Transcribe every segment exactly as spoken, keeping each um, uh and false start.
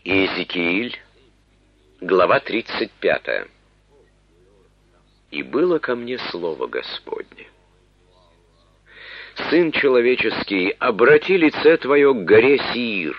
Иезекииль, глава тридцать пятая. «И было ко мне слово Господне: Сын человеческий, обрати лице твое к горе Сиир,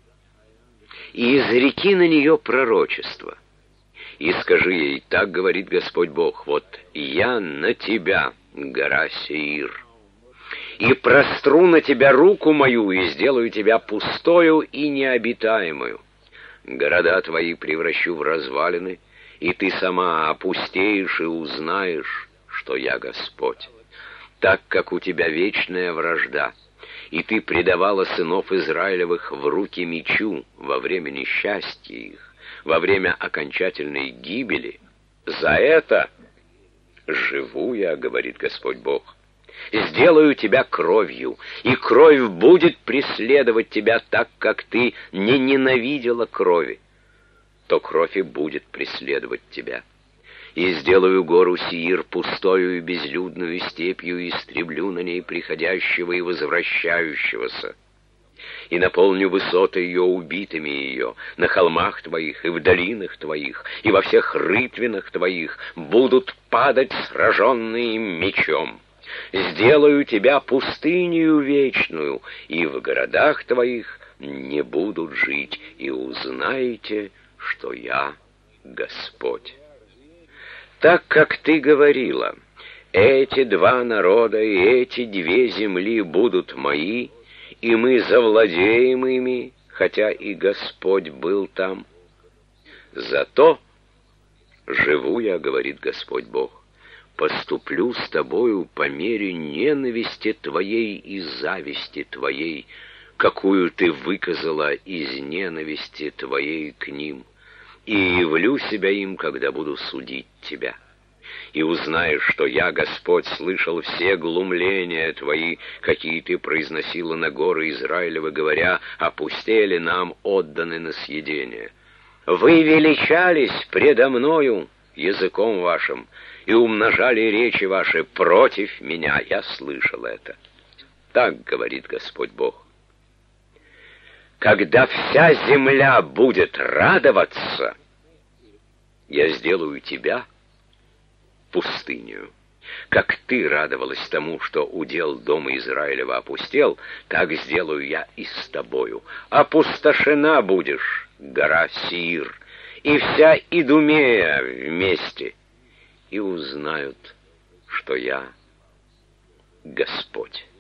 и изреки на нее пророчество, и скажи ей: так говорит Господь Бог, вот я на тебя, гора Сиир, и простру на тебя руку мою, и сделаю тебя пустою и необитаемую. Города твои превращу в развалины, и ты сама опустеешь и узнаешь, что я Господь. Так как у тебя вечная вражда, и ты предавала сынов Израилевых в руки мечу во время несчастья их, во время окончательной гибели, за это живу я, говорит Господь Бог, сделаю тебя кровью, и кровь будет преследовать тебя, так как ты не ненавидела крови, то кровь и будет преследовать тебя. И сделаю гору Сиир пустою и безлюдную степью, и истреблю на ней приходящего и возвращающегося, и наполню высоты ее убитыми ее. На холмах твоих и в долинах твоих и во всех рытвинах твоих будут падать сраженные мечом. Сделаю тебя пустынею вечную, и в городах твоих не будут жить, и узнаете, что я Господь. Так как ты говорила: эти два народа и эти две земли будут мои, и мы завладеем ими, хотя и Господь был там. Зато живу я, говорит Господь Бог, поступлю с тобою по мере ненависти твоей и зависти твоей, какую ты выказала из ненависти твоей к ним, и явлю себя им, когда буду судить тебя. И узнаешь, что я, Господь, слышал все глумления твои, какие ты произносила на горы Израилевы, говоря: опустели нам, отданы на съедение. Вы величались предо мною языком вашим и умножали речи ваши против меня. Я слышал это. Так говорит Господь Бог: когда вся земля будет радоваться, я сделаю тебя пустынью. Как ты радовалась тому, что удел дома Израилева опустел, так сделаю я и с тобою. Опустошена будешь, гора Сиир, и вся Идумея вместе, и узнают, что я Господь».